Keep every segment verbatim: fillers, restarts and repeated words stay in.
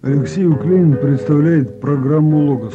Алексей Уклейн представляет программу «Логос».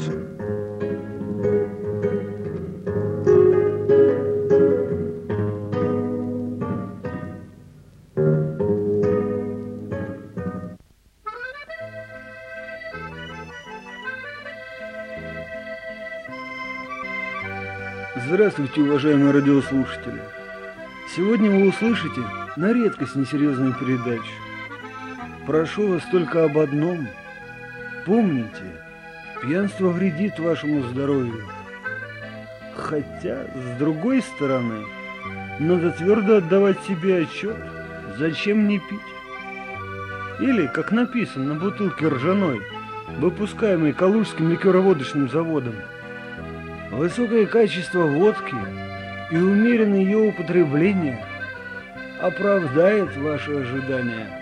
Здравствуйте, уважаемые радиослушатели! Сегодня вы услышите на редкость несерьезную передачу. Прошу вас только об одном. Помните, пьянство вредит вашему здоровью. Хотя, с другой стороны, надо твердо отдавать себе отчет, зачем не пить. Или, как написано на бутылке ржаной, выпускаемой Калужским ликероводочным заводом, высокое качество водки и умеренное ее употребление оправдает ваши ожидания.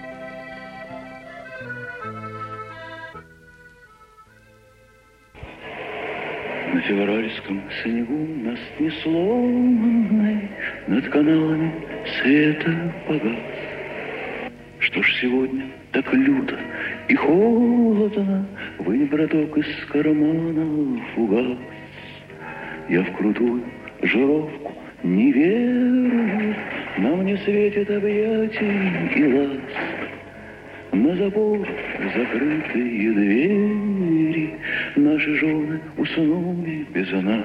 На февральском снегу нас несло над каналами света погас. Что ж сегодня так люто и холодно, вынь, браток, из кармана фугас. Я в крутую жировку не верю, нам не светит объятий и ласк. На забор закрытые двери, наши жены уснули без нас.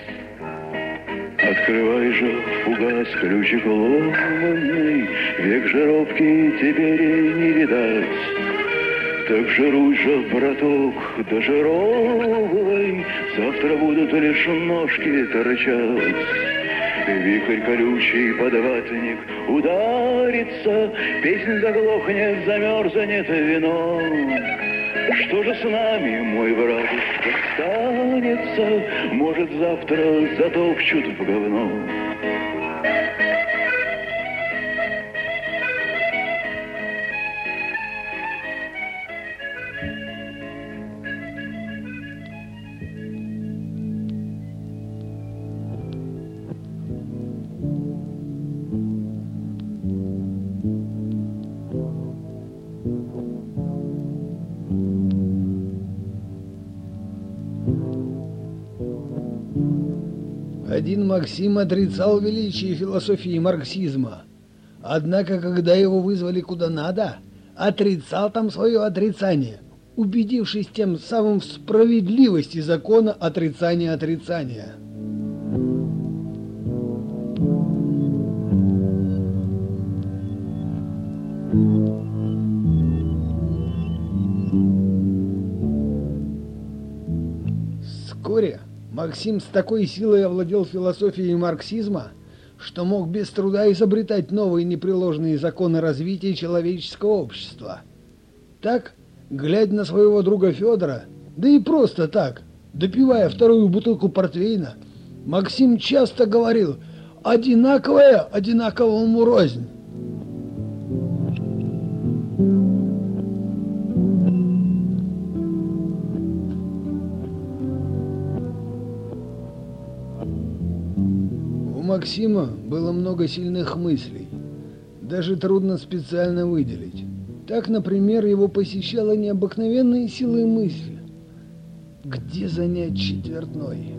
Открывай же фугас, ключик ломанный, век жировки теперь не видать. Так жируй же, браток, дожировывай, завтра будут лишь ножки торчать. Вихрь колючий под ватник ударится, песнь заглохнет, замерзнет вино. Что же с нами, мой братушка, станется? Может, завтра затопчут в говно. Один Максим отрицал величие философии марксизма. Однако, когда его вызвали куда надо, отрицал там свое отрицание, убедившись тем самым в справедливости закона отрицания отрицания. Вскоре Максим с такой силой овладел философией марксизма, что мог без труда изобретать новые непреложные законы развития человеческого общества. Так, глядя на своего друга Федора, да и просто так, допивая вторую бутылку портвейна, Максим часто говорил: «Одинаковое одинаковому рознь». У Максима было много сильных мыслей, даже трудно специально выделить. Так, например, его посещала необыкновенная сила мысли. Где занять четвертной?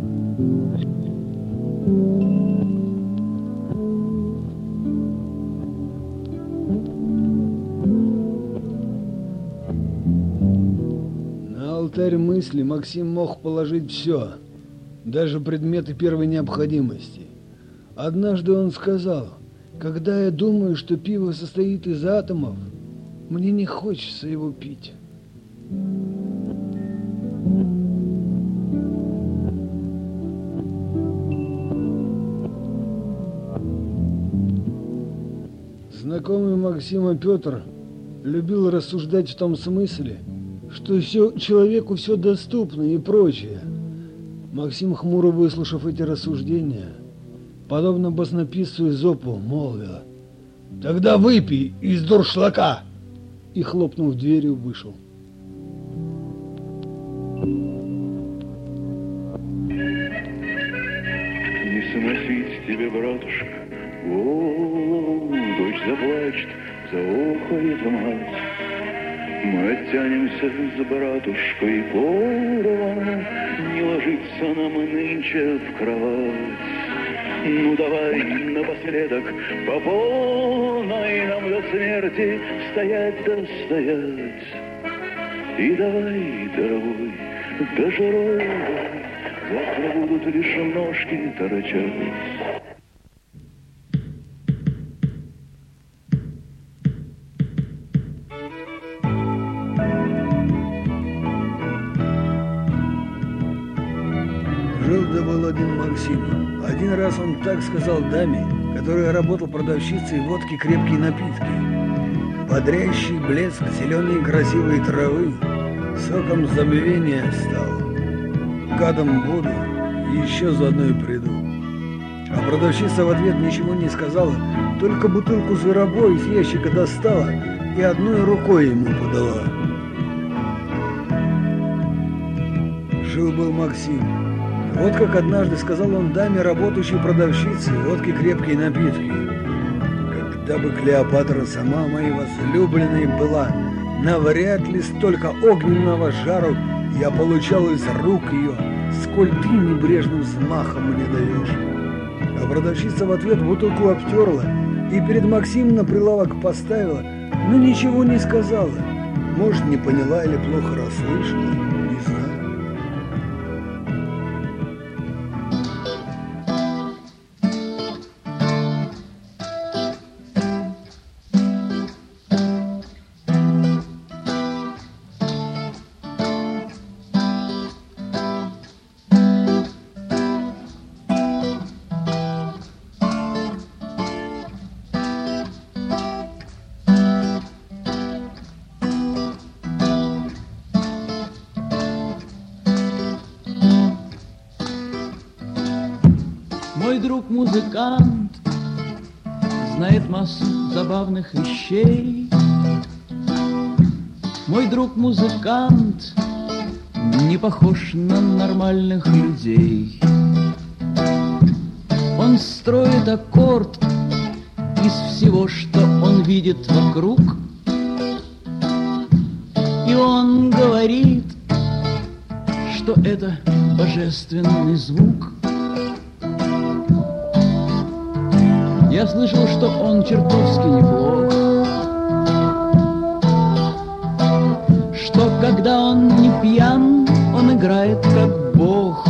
На алтарь мысли Максим мог положить все, даже предметы первой необходимости. Однажды он сказал: «Когда я думаю, что пиво состоит из атомов, мне не хочется его пить». Знакомый Максима Петр любил рассуждать в том смысле, что все, человеку все доступно и прочее. Максим, хмуро выслушав эти рассуждения, подобно баснописцу Эзопу, молвил: «Тогда выпей из дуршлака!» и, хлопнув дверью, вышел. Не сносить тебе, братушка, голову, дочь заплачет, заохает мать. Мы оттянемся с братушкой порвано, не ложится нам нынче в кровать. Ну давай напоследок по полной нам до смерти стоять да стоять. И давай, дорогой, даже ровно, завтра будут лишь ножки торчать. Жил-да был один Максим. Один раз он так сказал даме, которая работала продавщицей водки крепкие напитки. Бодрящий блеск зеленой красивой травы соком забвения стал. Гадом буду, еще заодно и приду. А продавщица в ответ ничего не сказала, только бутылку зверобой из ящика достала и одной рукой ему подала. Жил-был Максим. Вот как однажды сказал он даме, работающей продавщице, водки крепкие напитки. Когда бы Клеопатра сама моей возлюбленной была, навряд ли столько огненного жару я получал из рук ее, сколь ты небрежным взмахом мне даешь. А продавщица в ответ бутылку обтерла и перед Максимом на прилавок поставила, но ничего не сказала. Может, не поняла или плохо расслышала, не знаю. Мой друг музыкант знает массу забавных вещей. Мой друг музыкант не похож на нормальных людей. Он строит аккорд из всего, что он видит вокруг. И он говорит, что это божественный звук. Я слышал, что он чертовски неплох, что когда он не пьян, он играет как бог.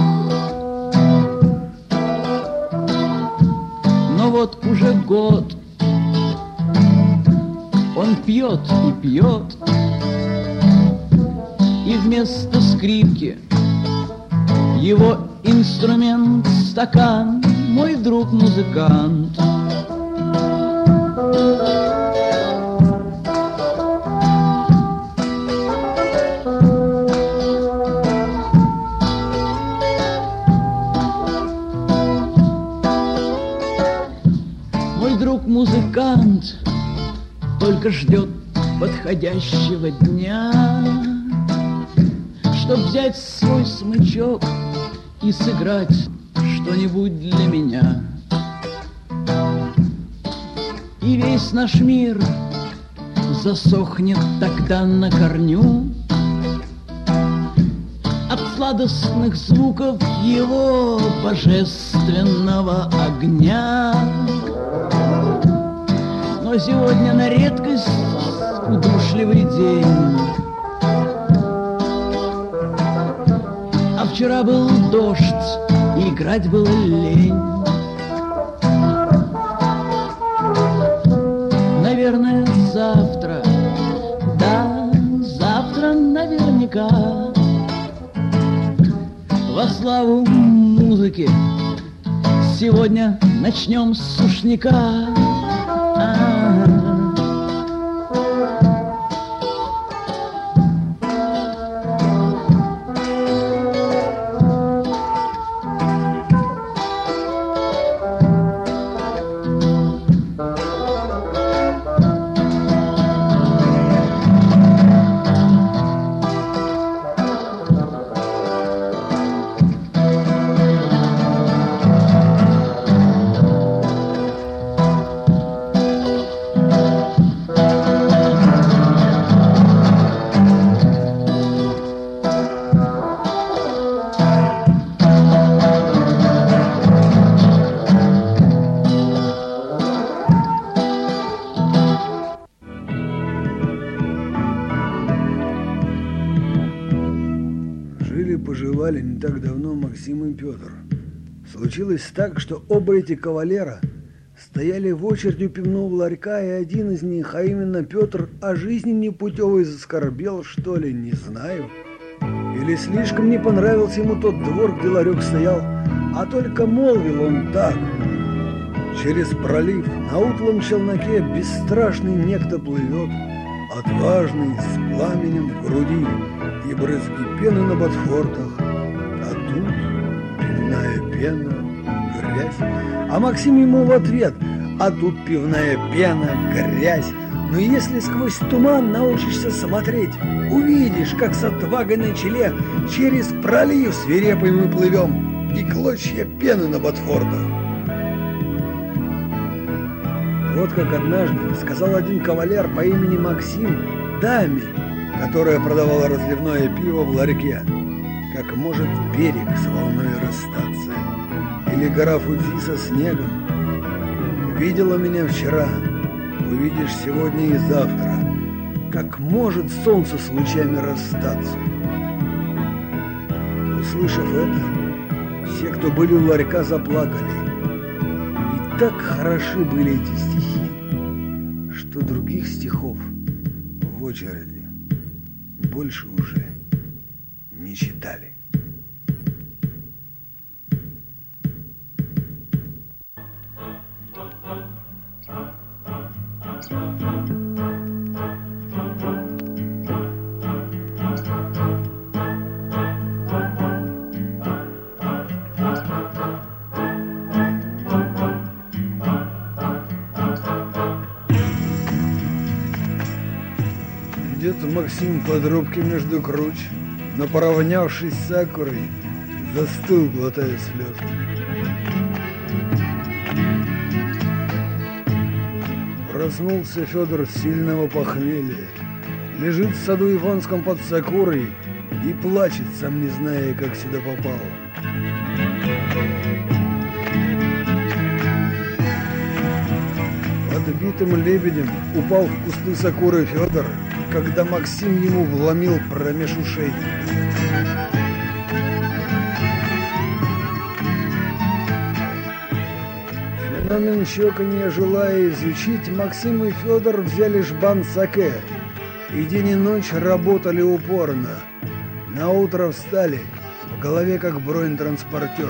Но вот уже год он пьет и пьет, и вместо скрипки его инструмент — стакан. Мой друг музыкант. Мой друг музыкант только ждет подходящего дня, чтоб взять свой смычок и сыграть что-нибудь для меня. И весь наш мир засохнет тогда на корню от сладостных звуков его божественного огня. Но сегодня на редкость удушливый день, а вчера был дождь, и играть было лень. Наверное, завтра, да, завтра наверняка во славу музыки сегодня начнем с сушняка. звали не так давно Максим и Петр. Случилось так, что оба эти кавалера стояли в очереди у пивного ларька, и один из них, а именно Петр, о жизни непутевой заскорбел, что ли, не знаю. Или слишком не понравился ему тот двор, где ларек стоял, а только молвил он так: через пролив на утлом челноке бесстрашный некто плывет, отважный, с пламенем в груди и брызги пены на ботфортах, а тут пивная пена, грязь. А Максим ему в ответ: а тут пивная пена, грязь. Но если сквозь туман научишься смотреть, увидишь, как с отвагой на челе через пролив свирепый мы плывем, и клочья пены на ботфортах. Вот как однажды сказал один кавалер по имени Максим даме, которая продавала разливное пиво в ларьке: как может берег с волной расстаться, или гора Фудзи со снегом. Видела меня вчера, увидишь сегодня и завтра, как может солнце с лучами расстаться. Услышав это, все, кто были у ларька, заплакали. И так хороши были эти стихи, что других стихов в очереди больше уже не читали. Идет Максим по трубке между круч, но, поравнявшись с Сакурой, застыл, глотая слезы. Проснулся Федор с сильного похмелья, лежит в саду Иванском под Сакурой и плачет, сам не зная, как сюда попал. Подбитым лебедем упал в кусты Сакуры Федор, когда Максим ему вломил промеж ушей. Феномен чоканья желая изучить, Максим и Федор взяли жбан саке и день и ночь работали упорно. Наутро встали, в голове как бронетранспортер.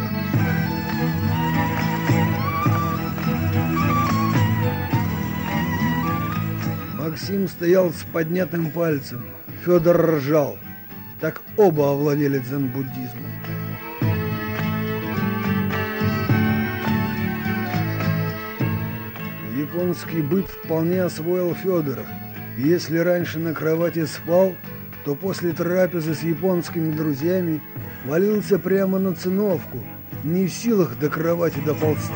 Максим стоял с поднятым пальцем, Федор ржал. Так оба овладели дзен-буддизмом. Японский быт вполне освоил Федор. Если раньше на кровати спал, то после трапезы с японскими друзьями валился прямо на циновку, не в силах до кровати доползти.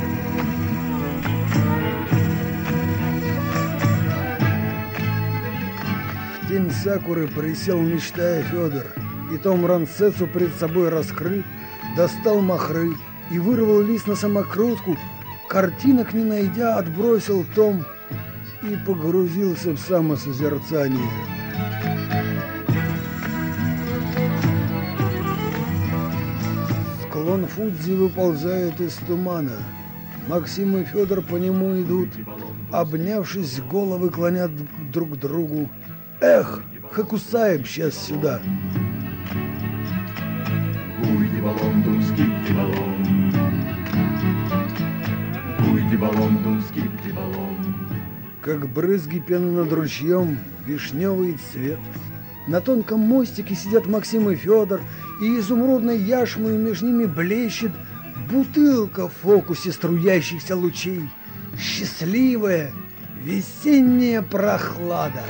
В тень Сакуры присел, мечтая Федор, и том ранцецу пред собой раскрыв, достал махры и вырвал лист на самокрутку, картинок не найдя, отбросил том и погрузился в самосозерцание. Склон Фудзи выползает из тумана. Максим и Федор по нему идут, обнявшись, головы клонят друг к другу. Эх, Хокусаем сейчас сюда. Уйди баллон, думский баллон. Уйди баллон, думский баллон. Как брызги пены над ручьем, вишневый цвет. На тонком мостике сидят Максим и Федор, и изумрудной яшмой между ними блещет бутылка в фокусе струящихся лучей. Счастливая весенняя прохлада.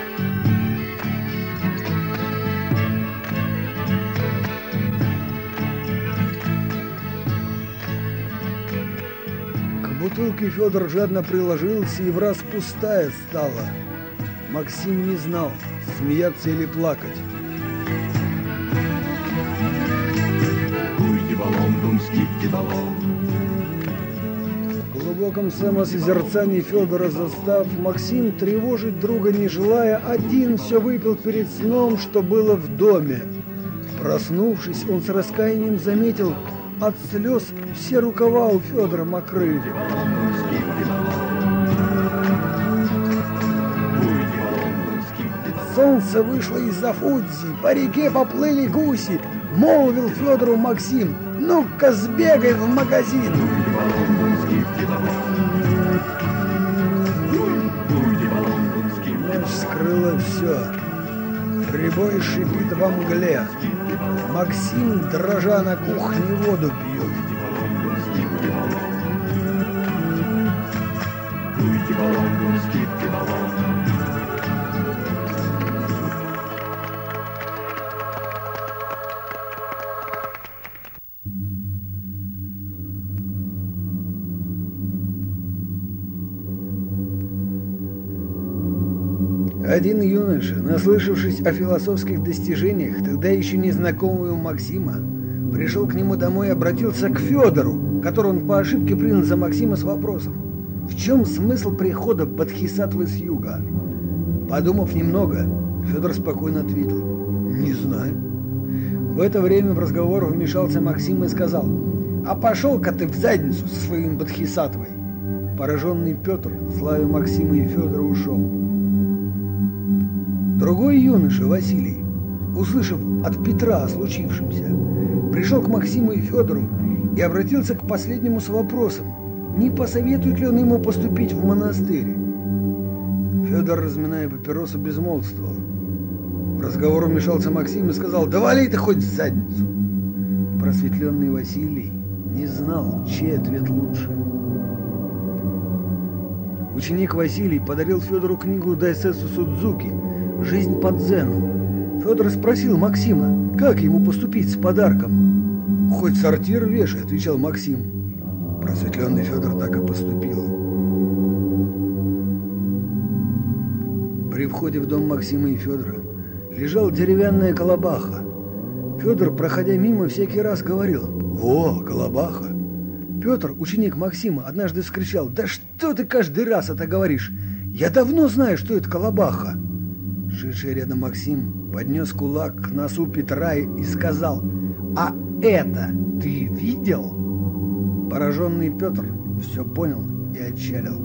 К бутылке Федор жадно приложился, и враз пустая стала. Максим не знал, смеяться или плакать. Уйди баллон, думский баллон. В глубоком самосозерцании Федора застав, Максим, тревожить друга не желая, один все выпил перед сном, что было в доме. Проснувшись, он с раскаянием заметил, от слез все рукава у Федора мокры. Солнце вышло из-за Фудзи, по реке поплыли гуси, молвил Федору Максим: ну-ка сбегай в магазин. Ночь скрыла все. Прибой шипит во мгле. Максим, дрожа на кухне, воду пьет. Один юноша, наслышавшись о философских достижениях, тогда еще незнакомого Максима, пришел к нему домой и обратился к Федору, которого он по ошибке принял за Максима, с вопросом: в чем смысл прихода Бодхисаттвы с юга? Подумав немного, Федор спокойно ответил: не знаю. В это время в разговор вмешался Максим и сказал: а пошел-ка ты в задницу со своим Бодхисаттвой. Пораженный Петр, славя Максима и Федора, ушел. Другой юноша, Василий, услышав от Петра о случившемся, пришел к Максиму и Федору и обратился к последнему с вопросом, не посоветует ли он ему поступить в монастырь. Федор, разминая папиросу, безмолвствовал. В разговор вмешался Максим и сказал: да вали ты хоть в задницу. Просветленный Василий не знал, чей ответ лучше. Ученик Василий подарил Федору книгу Дайсетсу Судзуки «Жизнь по дзену». Федор спросил Максима, как ему поступить с подарком. «Хоть сортир вешай», — отвечал Максим. Просветленный Федор так и поступил. При входе в дом Максима и Федора лежала деревянная колобаха. Федор, проходя мимо, всякий раз говорил: «Во, колобаха!» Петр, ученик Максима, однажды вскричал: «Да что ты каждый раз это говоришь? Я давно знаю, что это колобаха!» Шедший рядом Максим поднес кулак к носу Петра и сказал: «А это ты видел?» Пораженный Петр все понял и отчалил.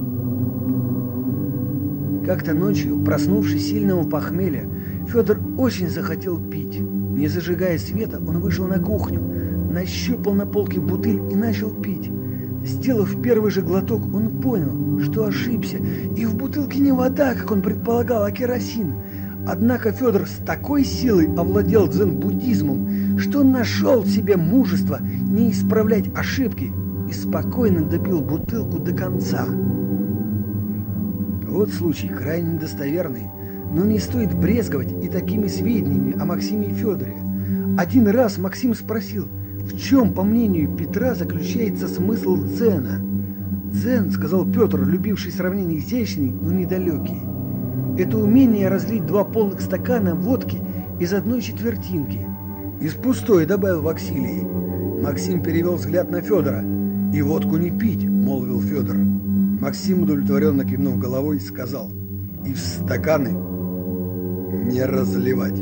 Как-то ночью, проснувшись сильного похмелья, Федор очень захотел пить. Не зажигая света, он вышел на кухню, нащупал на полке бутыль и начал пить. Сделав первый же глоток, он понял, что ошибся, и в бутылке не вода, как он предполагал, а керосин. Однако Федор с такой силой овладел дзен-буддизмом, что он нашел в себе мужество не исправлять ошибки и спокойно допил бутылку до конца. Вот случай крайне недостоверный, но не стоит брезговать и такими сведениями о Максиме и Федоре. Один раз Максим спросил, в чем, по мнению Петра, заключается смысл дзена. «Дзен, — сказал Петр, любивший сравнение изящный, но недалекий, — это умение разлить два полных стакана водки из одной четвертинки». «Из пустой, — добавил Василий. Максим перевел взгляд на Федора. «И водку не пить, — молвил Федор». Максим, удовлетворенно кивнув головой, сказал: «И в стаканы не разливать».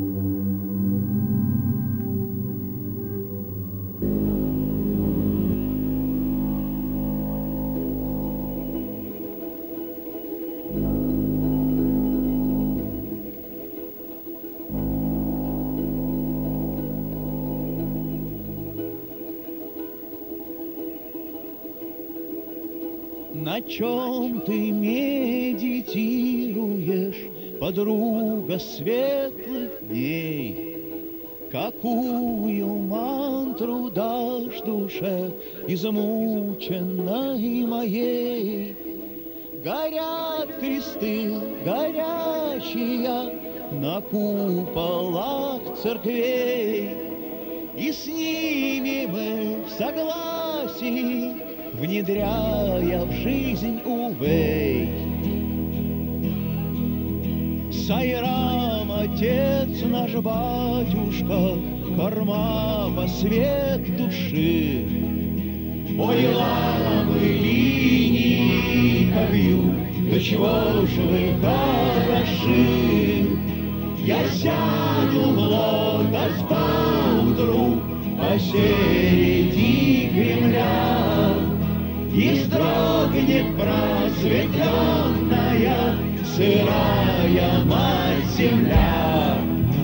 На чем ты медитируешь, подруга светлых дней? Какую мантру дашь душе измученной моей? Горят кресты горячие на куполах церквей, и с ними мы в согласии, внедряя в жизнь увей. Сайрам, отец наш батюшка, корма по свет души. Ой, ламы линии, как вью, до чего же вы хороши. я сяду в лотос поутру посреди Кремля, и вздрогнет просветленная сырая мать-земля.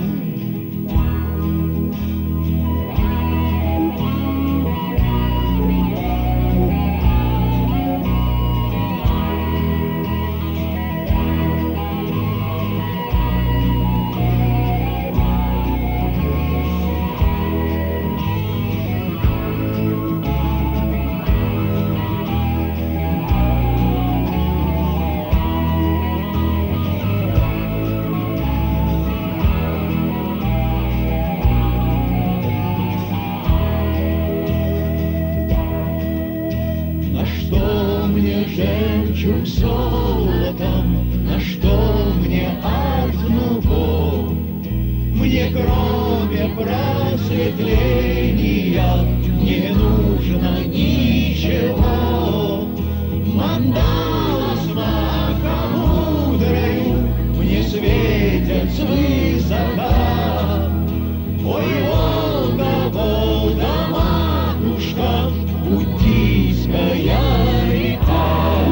Жемчуг золотом, на что мне арт-нуво? Мне кроме просветления не нужно ничего. Мандала с макамудрою мне светят свысока. Ой, Волга, Волга, матушка, Буддийская река.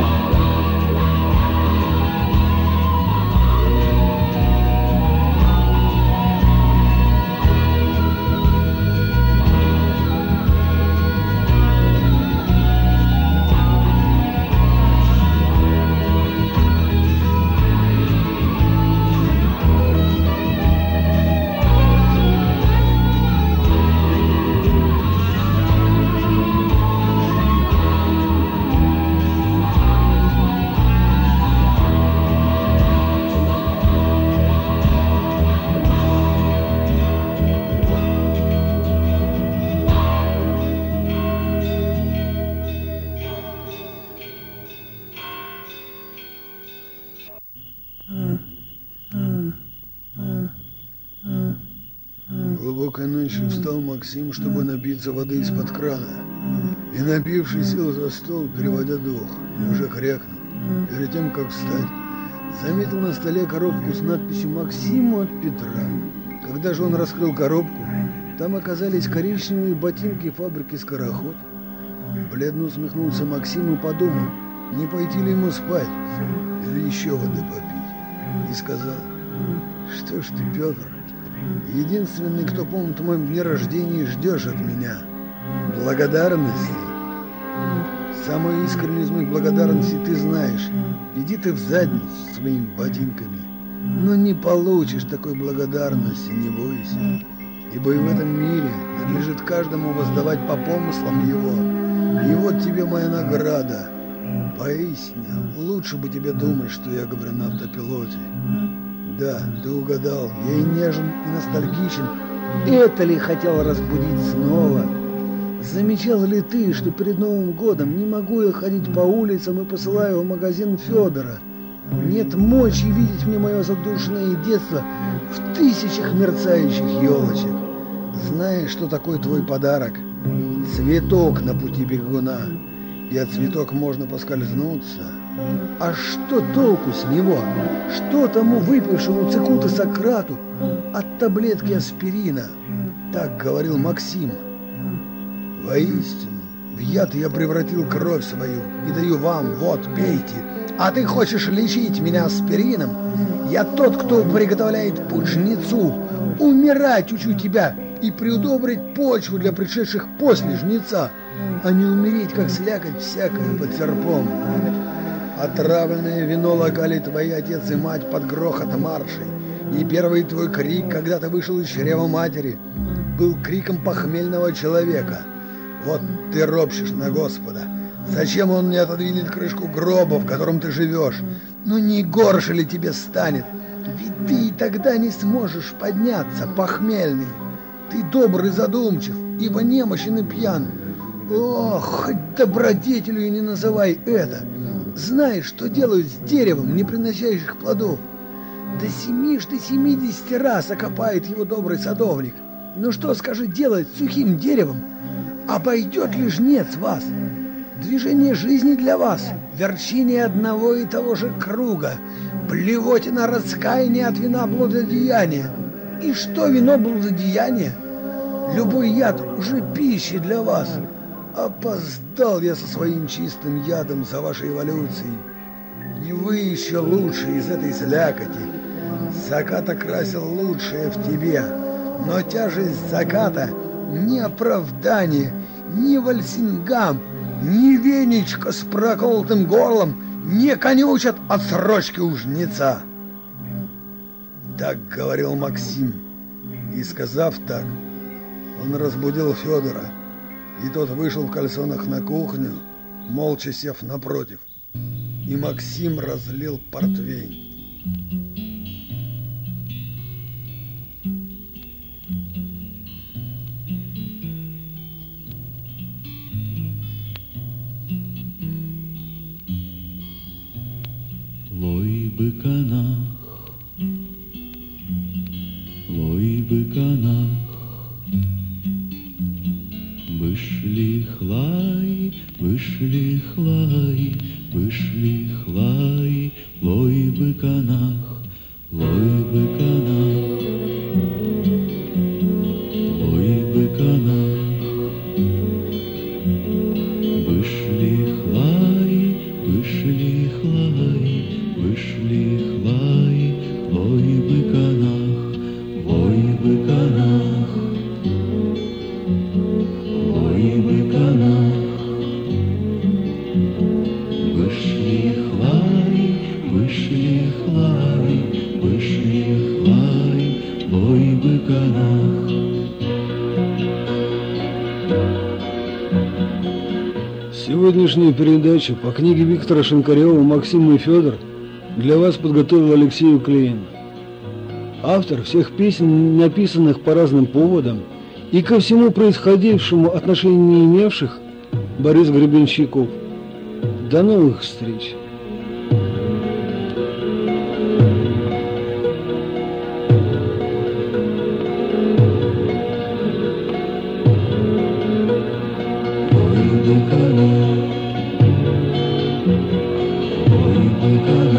Глубокой ночью встал Максим, чтобы напиться воды из-под крана. И, напившись, сел за стол, переводя дух, и уже крякнул. Перед тем, как встать, заметил на столе коробку с надписью «Максиму от Петра». Когда же он раскрыл коробку, там оказались коричневые ботинки фабрики «Скороход». Бледно усмехнулся Максим и подумал, не пойти ли ему спать или еще воды попить. И сказал: «Что ж ты, Петр, единственный, кто помнит о моем дне рождения и ждешь от меня благодарности. Самую искреннюю из моих благодарностей ты знаешь. Иди ты в задницу своими ботинками. Но не получишь такой благодарности, не бойся. Ибо и в этом мире надлежит каждому воздавать по помыслам его. И вот тебе моя награда. Поистине, лучше бы тебе думать, что я говорю на автопилоте. Да, ты угадал, я и нежен, и ностальгичен. Это ли хотел разбудить снова? Замечал ли ты, что перед Новым годом не могу я ходить по улицам и посылаю в магазин Федора? Нет мочи видеть мне мое задушенное детство в тысячах мерцающих елочек. Знаешь, что такое твой подарок? Цветок на пути бегуна. И от цветок можно поскользнуться. А что толку с него? Что тому выпившему цикута Сократу от таблетки аспирина? Так говорил Максим. Воистину, в яд я превратил кровь свою и даю вам, вот, пейте. А ты хочешь лечить меня аспирином? Я тот, кто приготовляет путь жнецу. Умирать учу тебя и приудобрить почву для пришедших после жнеца, а не умереть, как слякоть всякое под серпом. Отравленное вино локали твои отец и мать под грохот маршей, и первый твой крик, когда ты вышел из чрева матери, был криком похмельного человека. Вот ты ропщешь на Господа. Зачем он не отодвинет крышку гроба, в котором ты живешь? Ну не горше ли тебе станет? Ведь ты и тогда не сможешь подняться, похмельный. Ты добрый и задумчив, ибо немощен и пьян. Ох, хоть добродетелью и не называй это. Знаешь, что делают с деревом, не приносящих плодов? До семи ж до семидесяти раз окопает его добрый садовник. Ну что, скажи, делать с сухим деревом? Обойдет ли жнец вас? Движение жизни для вас, верчение одного и того же круга. Блевотина раскаяния от вина блудодеяния. И что вино блудодеяния? Любой яд уже пищи для вас. Опоздал я со своим чистым ядом за вашей эволюцией. И вы еще лучше из этой слякоти. Закат окрасил лучшее в тебе. Но тяжесть заката ни оправдание, ни вальсингам, ни веничка с проколотым горлом не конючат отсрочки у жнеца. Так говорил Максим. И сказав так, он разбудил Федора. И тот вышел в кальсонах на кухню, молча сев напротив. И Максим разлил портвейн. Лой быканах, лой быканах, вышли хлай, вышли хлай, вышли хлай, лой быканах, лой быканах, лой быканах, вышли хлай, вышли хлай, вышли хлай, лой быканах, лой быканах, лой быканах, вышли хлай, вышли хлай, вышли хлай, лой быканах. Сегодняшнюю передачу по книге Виктора Шинкарева «Максим и Федор» для вас подготовил Алексей Уклеин. Автор всех песен, написанных по разным поводам и ко всему происходившему отношения не имевших, Борис Гребенщиков. До новых встреч! Ой, быканах, ой, быканах.